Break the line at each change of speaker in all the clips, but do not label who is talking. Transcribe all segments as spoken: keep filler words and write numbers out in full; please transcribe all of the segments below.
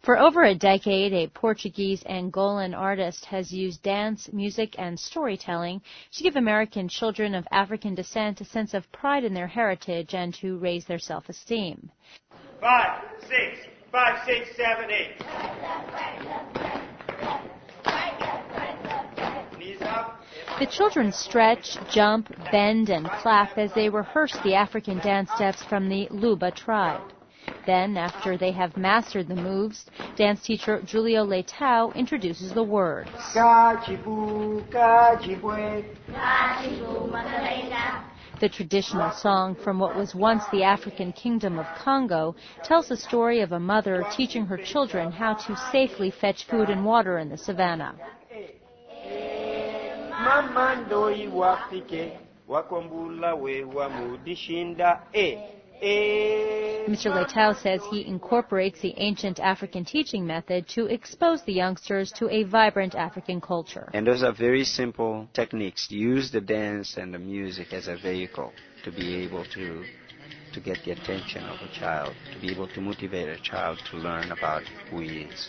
For over a decade, a Portuguese-Angolan artist has used dance, music, and storytelling to give American children of African descent a sense of pride in their heritage and to raise their self-esteem.
Five, six, five, six, seven, eight. Knees up.
The children stretch, jump, bend, and clap as they rehearse the African dance steps from the Luba tribe. Then, after they have mastered the moves, dance teacher Julio Leitao introduces the words. The traditional song from what was once the African kingdom of Congo tells the story of a mother teaching her children how to safely fetch food and water in the savannah. Mister Leitao says he incorporates the ancient African teaching method to expose the youngsters to a vibrant African culture.
And those are very simple techniques. Use the dance and the music as a vehicle to be able to to get the attention of a child, to be able to motivate a child to learn about who he is.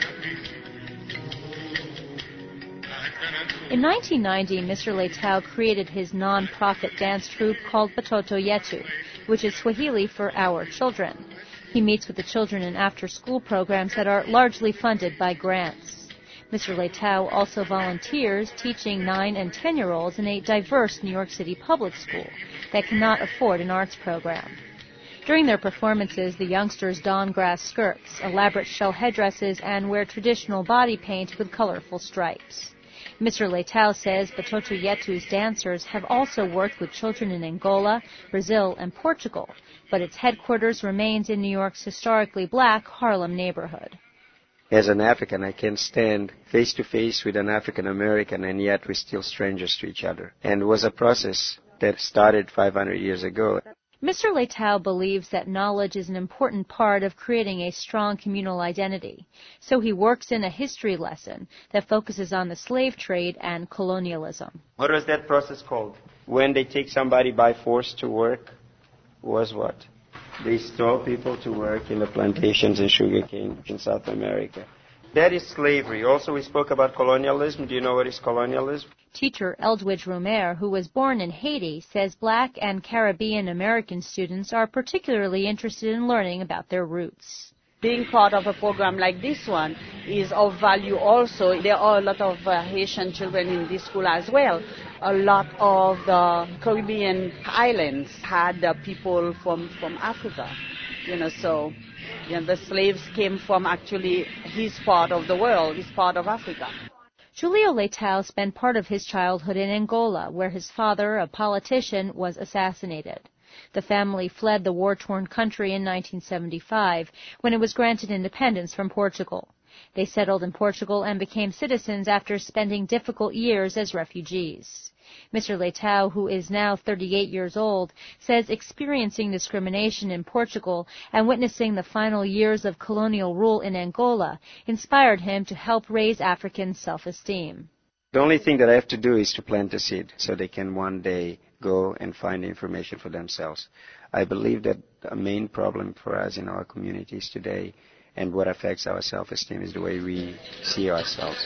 In nineteen ninety, Mister Leitao created his non-profit dance troupe called Batoto Yetu, which is Swahili for Our Children. He meets with the children in after-school programs that are largely funded by grants. Mister Leitao also volunteers teaching nine and ten-year-olds in a diverse New York City public school that cannot afford an arts program. During their performances, the youngsters don grass skirts, elaborate shell headdresses, and wear traditional body paint with colorful stripes. Mister Leitao says Batoto Yetu's dancers have also worked with children in Angola, Brazil, and Portugal, but its headquarters remains in New York's historically black Harlem neighborhood.
As an African, I can stand face to face with an African American, and yet we're still strangers to each other. And it was a process that started five hundred years ago.
Mister Leitao believes that knowledge is an important part of creating a strong communal identity, so he works in a history lesson that focuses on the slave trade and colonialism.
What was that process called? When they take somebody by force to work, was what? They stole people to work in the plantations and sugarcane in South America. That is slavery. Also, we spoke about colonialism. Do you know what is colonialism?
Teacher Eldridge Romer, who was born in Haiti, says black and Caribbean American students are particularly interested in learning about their roots.
Being part of a program like this one is of value also. There are a lot of uh, Haitian children in this school as well. A lot of the Caribbean islands had uh, people from, from Africa, you know, so you know, the slaves came from actually his part of the world, his part of Africa.
Julio Leitao spent part of his childhood in Angola, where his father, a politician, was assassinated. The family fled the war-torn country in nineteen seventy-five, when it was granted independence from Portugal. They settled in Portugal and became citizens after spending difficult years as refugees. Mister Leitao, who is now thirty-eight years old, says experiencing discrimination in Portugal and witnessing the final years of colonial rule in Angola inspired him to help raise African self-esteem.
The only thing that I have to do is to plant a seed so they can one day go and find information for themselves. I believe that a main problem for us in our communities today and what affects our self-esteem is the way we see ourselves.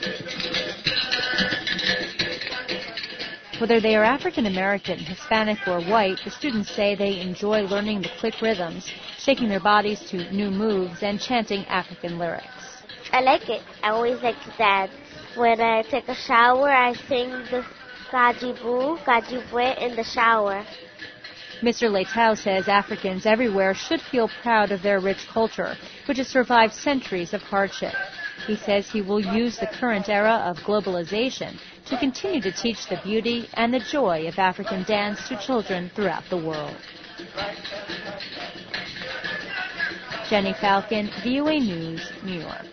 Whether they are African American, Hispanic, or white, the students say they enjoy learning the quick rhythms, shaking their bodies to new moves, and chanting African lyrics.
I like it. I always like to dance. When I take a shower, I sing the Kajibu, Kajibwe in the shower.
Mister Leitao says Africans everywhere should feel proud of their rich culture, which has survived centuries of hardship. He says he will use the current era of globalization to continue to teach the beauty and the joy of African dance to children throughout the world. Jenny Falcon, V O A News, New York.